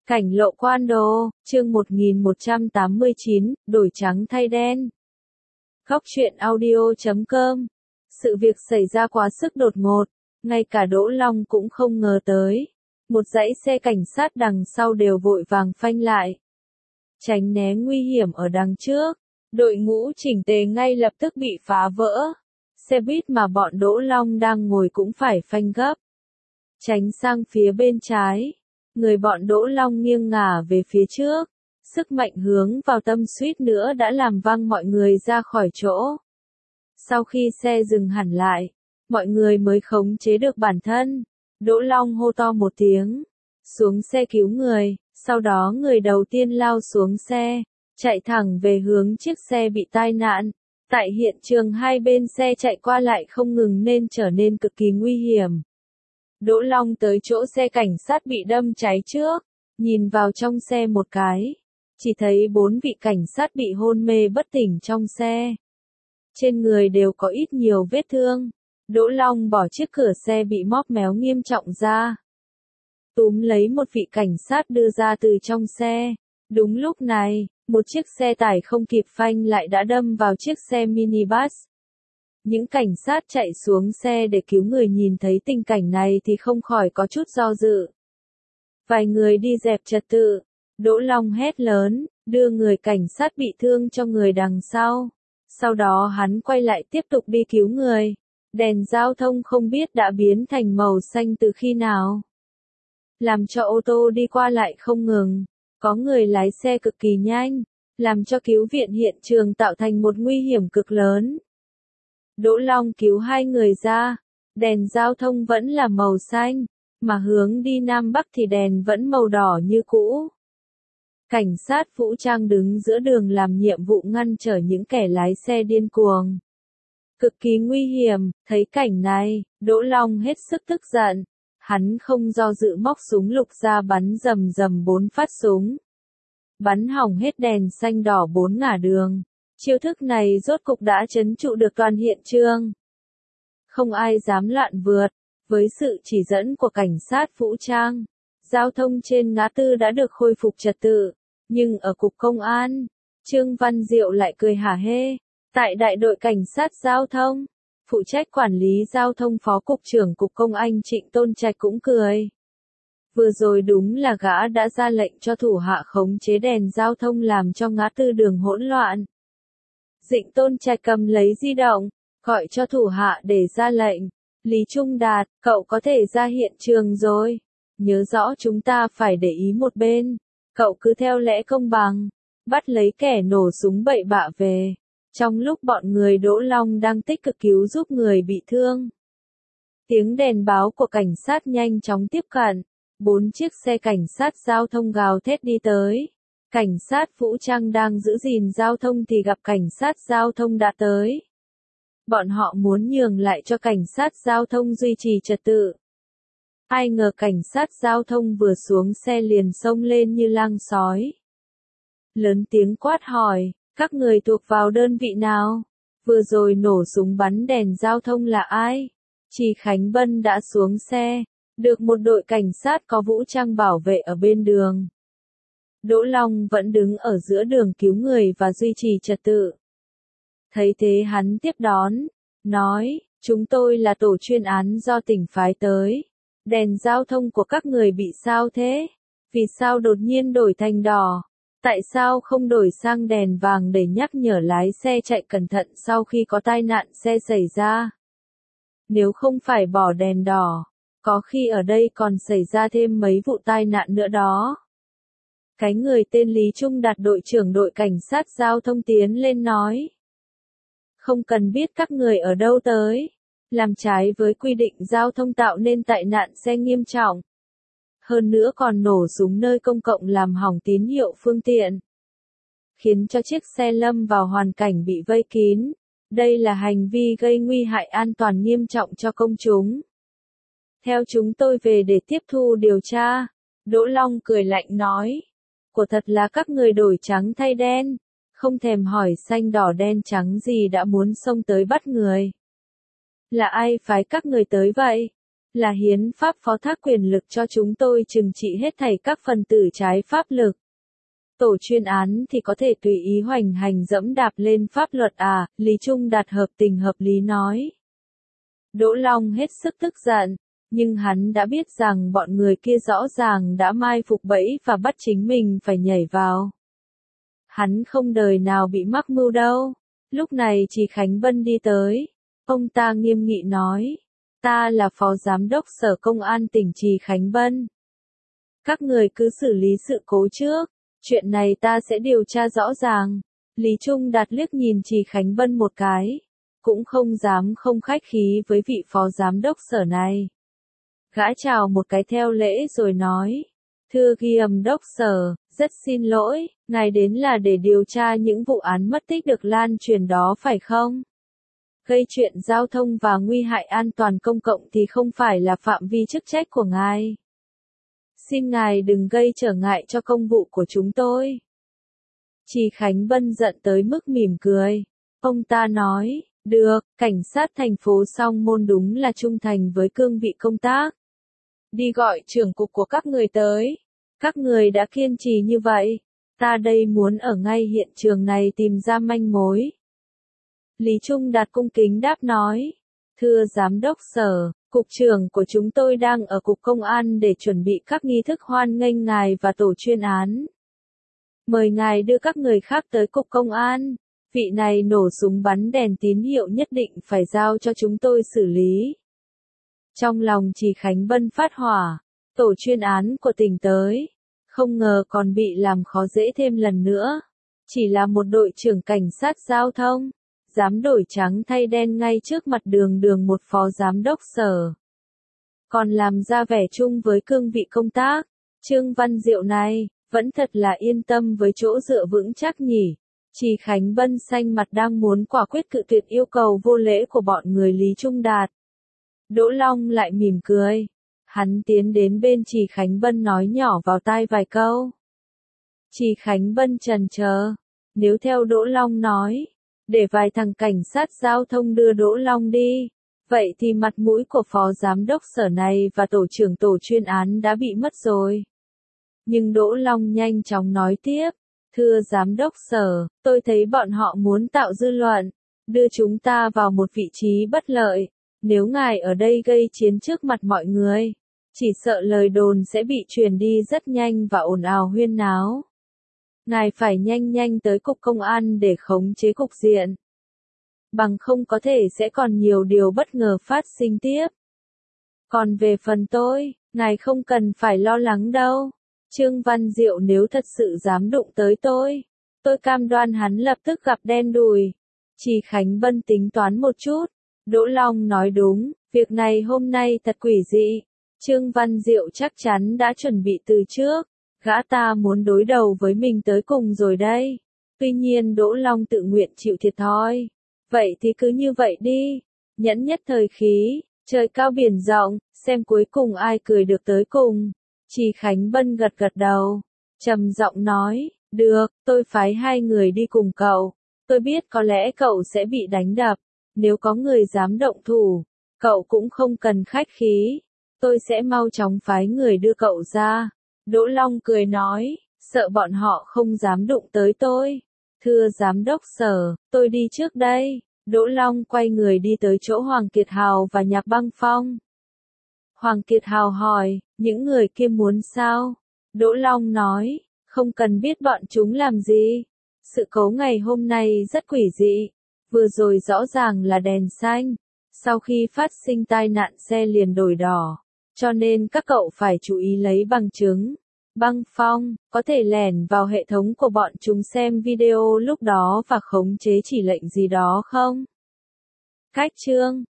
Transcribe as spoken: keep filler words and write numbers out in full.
Cảnh lộ quan đồ, chương một nghìn một trăm tám mươi chín, đổi trắng thay đen. Góc truyện audio chấm com. Sự việc xảy ra quá sức đột ngột, ngay cả Đỗ Long cũng không ngờ tới. Một dãy xe cảnh sát đằng sau đều vội vàng phanh lại, tránh né nguy hiểm ở đằng trước. Đội ngũ chỉnh tề ngay lập tức bị phá vỡ. Xe buýt mà bọn Đỗ Long đang ngồi cũng phải phanh gấp, tránh sang phía bên trái. Người bọn Đỗ Long nghiêng ngả về phía trước, sức mạnh hướng vào tâm suýt nữa đã làm văng mọi người ra khỏi chỗ. Sau khi xe dừng hẳn lại, mọi người mới khống chế được bản thân. Đỗ Long hô to một tiếng, xuống xe cứu người, sau đó người đầu tiên lao xuống xe, chạy thẳng về hướng chiếc xe bị tai nạn. Tại hiện trường hai bên xe chạy qua lại không ngừng nên trở nên cực kỳ nguy hiểm. Đỗ Long tới chỗ xe cảnh sát bị đâm cháy trước, nhìn vào trong xe một cái, chỉ thấy bốn vị cảnh sát bị hôn mê bất tỉnh trong xe. Trên người đều có ít nhiều vết thương. Đỗ Long bỏ chiếc cửa xe bị móp méo nghiêm trọng ra, túm lấy một vị cảnh sát đưa ra từ trong xe. Đúng lúc này, một chiếc xe tải không kịp phanh lại đã đâm vào chiếc xe minibus. Những cảnh sát chạy xuống xe để cứu người nhìn thấy tình cảnh này thì không khỏi có chút do dự. Vài người đi dẹp trật tự. Đỗ Long hét lớn, đưa người cảnh sát bị thương cho người đằng sau. Sau đó hắn quay lại tiếp tục đi cứu người. Đèn giao thông không biết đã biến thành màu xanh từ khi nào, làm cho ô tô đi qua lại không ngừng. Có người lái xe cực kỳ nhanh, làm cho cứu viện hiện trường tạo thành một nguy hiểm cực lớn. Đỗ Long cứu hai người ra, đèn giao thông vẫn là màu xanh, mà hướng đi Nam Bắc thì đèn vẫn màu đỏ như cũ. Cảnh sát vũ trang đứng giữa đường làm nhiệm vụ ngăn trở những kẻ lái xe điên cuồng. Cực kỳ nguy hiểm. Thấy cảnh này, Đỗ Long hết sức tức giận. Hắn không do dự móc súng lục ra bắn rầm rầm bốn phát súng, bắn hỏng hết đèn xanh đỏ bốn ngả đường. Chiêu thức này rốt cục đã trấn trụ được toàn hiện trường. Không ai dám loạn vượt. Với sự chỉ dẫn của cảnh sát vũ trang, giao thông trên ngã tư đã được khôi phục trật tự. Nhưng ở cục công an, Trương Văn Diệu lại cười hả hê. Tại đại đội cảnh sát giao thông, phụ trách quản lý giao thông phó cục trưởng cục công anh Trịnh Tôn Trạch cũng cười. Vừa rồi đúng là gã đã ra lệnh cho thủ hạ khống chế đèn giao thông làm cho ngã tư đường hỗn loạn. Trịnh Tôn Trạch cầm lấy di động, gọi cho thủ hạ để ra lệnh. Lý Trung Đạt, cậu có thể ra hiện trường rồi. Nhớ rõ chúng ta phải để ý một bên. Cậu cứ theo lẽ công bằng, bắt lấy kẻ nổ súng bậy bạ về. Trong lúc bọn người Đỗ Long đang tích cực cứu giúp người bị thương, tiếng đèn báo của cảnh sát nhanh chóng tiếp cận. Bốn chiếc xe cảnh sát giao thông gào thét đi tới. Cảnh sát vũ trang đang giữ gìn giao thông thì gặp cảnh sát giao thông đã tới. Bọn họ muốn nhường lại cho cảnh sát giao thông duy trì trật tự. Ai ngờ cảnh sát giao thông vừa xuống xe liền xông lên như lang sói, lớn tiếng quát hỏi, các người thuộc vào đơn vị nào? Vừa rồi nổ súng bắn đèn giao thông là ai? Chỉ Khánh Bân đã xuống xe, được một đội cảnh sát có vũ trang bảo vệ ở bên đường. Đỗ Long vẫn đứng ở giữa đường cứu người và duy trì trật tự. Thấy thế hắn tiếp đón, nói, chúng tôi là tổ chuyên án do tỉnh phái tới. Đèn giao thông của các người bị sao thế? Vì sao đột nhiên đổi thành đỏ? Tại sao không đổi sang đèn vàng để nhắc nhở lái xe chạy cẩn thận sau khi có tai nạn xe xảy ra? Nếu không phải bỏ đèn đỏ, có khi ở đây còn xảy ra thêm mấy vụ tai nạn nữa đó. Cái người tên Lý Trung Đạt đội trưởng đội cảnh sát giao thông tiến lên nói. Không cần biết các người ở đâu tới. Làm trái với quy định giao thông tạo nên tai nạn xe nghiêm trọng. Hơn nữa còn nổ súng nơi công cộng làm hỏng tín hiệu phương tiện, khiến cho chiếc xe lâm vào hoàn cảnh bị vây kín. Đây là hành vi gây nguy hại an toàn nghiêm trọng cho công chúng. Theo chúng tôi về để tiếp thu điều tra. Đỗ Long cười lạnh nói. Của thật là các người đổi trắng thay đen. Không thèm hỏi xanh đỏ đen trắng gì đã muốn xông tới bắt người. Là ai phái các người tới vậy? là hiến pháp phó thác quyền lực cho chúng tôi trừng trị hết thảy các phần tử trái pháp lực. Tổ chuyên án thì có thể tùy ý hoành hành dẫm đạp lên pháp luật à, Lý Trung Đạt hợp tình hợp lý nói. Đỗ Long hết sức tức giận, nhưng hắn đã biết rằng bọn người kia rõ ràng đã mai phục bẫy và bắt chính mình phải nhảy vào. Hắn không đời nào bị mắc mưu đâu. Lúc này Trì Khánh Vân đi tới. Ông ta nghiêm nghị nói. Ta là Phó Giám đốc Sở Công an tỉnh Trì Khánh Vân. Các người cứ xử lý sự cố trước. Chuyện này ta sẽ điều tra rõ ràng. Lý Trung Đạt liếc nhìn Trì Khánh Vân một cái. Cũng không dám không khách khí với vị Phó Giám đốc Sở này. Gã chào một cái theo lễ rồi nói. Thưa Giám đốc Sở, rất xin lỗi, ngài đến là để điều tra những vụ án mất tích được lan truyền đó phải không? Gây chuyện giao thông và nguy hại an toàn công cộng thì không phải là phạm vi chức trách của ngài. Xin ngài đừng gây trở ngại cho công vụ của chúng tôi. Trì Khánh Vân giận tới mức mỉm cười. Ông ta nói, được, cảnh sát thành phố Song Môn đúng là trung thành với cương vị công tác. Đi gọi trưởng cục của các người tới. Các người đã kiên trì như vậy. Ta đây muốn ở ngay hiện trường này tìm ra manh mối. Lý Trung Đạt cung kính đáp nói. Thưa Giám đốc Sở, Cục trưởng của chúng tôi đang ở Cục Công an để chuẩn bị các nghi thức hoan nghênh ngài và tổ chuyên án. Mời ngài đưa các người khác tới Cục Công an. Vị này nổ súng bắn đèn tín hiệu nhất định phải giao cho chúng tôi xử lý. Trong lòng Trì Khánh Vân phát hỏa, tổ chuyên án của tỉnh tới, không ngờ còn bị làm khó dễ thêm lần nữa. Chỉ là một đội trưởng cảnh sát giao thông, dám đổi trắng thay đen ngay trước mặt đường đường một phó giám đốc sở. Còn làm ra vẻ chung với cương vị công tác, Trương Văn Diệu này, vẫn thật là yên tâm với chỗ dựa vững chắc nhỉ. Trì Khánh Vân xanh mặt đang muốn quả quyết cự tuyệt yêu cầu vô lễ của bọn người Lý Trung Đạt. Đỗ Long lại mỉm cười. Hắn tiến đến bên Trì Khánh Vân nói nhỏ vào tai vài câu. Trì Khánh Vân chần chờ. Nếu theo Đỗ Long nói, để vài thằng cảnh sát giao thông đưa Đỗ Long đi, vậy thì mặt mũi của phó giám đốc sở này và tổ trưởng tổ chuyên án đã bị mất rồi. Nhưng Đỗ Long nhanh chóng nói tiếp. Thưa Giám đốc Sở, tôi thấy bọn họ muốn tạo dư luận, đưa chúng ta vào một vị trí bất lợi. Nếu ngài ở đây gây chiến trước mặt mọi người, chỉ sợ lời đồn sẽ bị truyền đi rất nhanh và ồn ào huyên náo. Ngài phải nhanh nhanh tới Cục Công an để khống chế cục diện. Bằng không có thể sẽ còn nhiều điều bất ngờ phát sinh tiếp. Còn về phần tôi, ngài không cần phải lo lắng đâu. Trương Văn Diệu nếu thật sự dám đụng tới tôi, tôi cam đoan hắn lập tức gặp đen đùi. Trì Khánh Vân tính toán một chút. Đỗ Long nói đúng, việc này hôm nay thật quỷ dị. Trương Văn Diệu chắc chắn đã chuẩn bị từ trước. Gã ta muốn đối đầu với mình tới cùng rồi đây. Tuy nhiên Đỗ Long tự nguyện chịu thiệt thòi. Vậy thì cứ như vậy đi. Nhẫn nhất thời khí, trời cao biển rộng, xem cuối cùng ai cười được tới cùng. Trì Khánh Vân gật gật đầu, trầm giọng nói, được, tôi phái hai người đi cùng cậu. Tôi biết có lẽ cậu sẽ bị đánh đập. Nếu có người dám động thủ, cậu cũng không cần khách khí. Tôi sẽ mau chóng phái người đưa cậu ra. Đỗ Long cười nói, sợ bọn họ không dám đụng tới tôi. Thưa Giám đốc Sở, tôi đi trước đây. Đỗ Long quay người đi tới chỗ Hoàng Kiệt Hào và Nhạc Băng Phong. Hoàng Kiệt Hào hỏi, những người kia muốn sao? Đỗ Long nói, không cần biết bọn chúng làm gì. Sự cố ngày hôm nay rất quỷ dị. Vừa rồi rõ ràng là đèn xanh. Sau khi phát sinh tai nạn xe liền đổi đỏ. Cho nên các cậu phải chú ý lấy bằng chứng. Băng Phong, có thể lẻn vào hệ thống của bọn chúng xem video lúc đó và khống chế chỉ lệnh gì đó không? Cách chương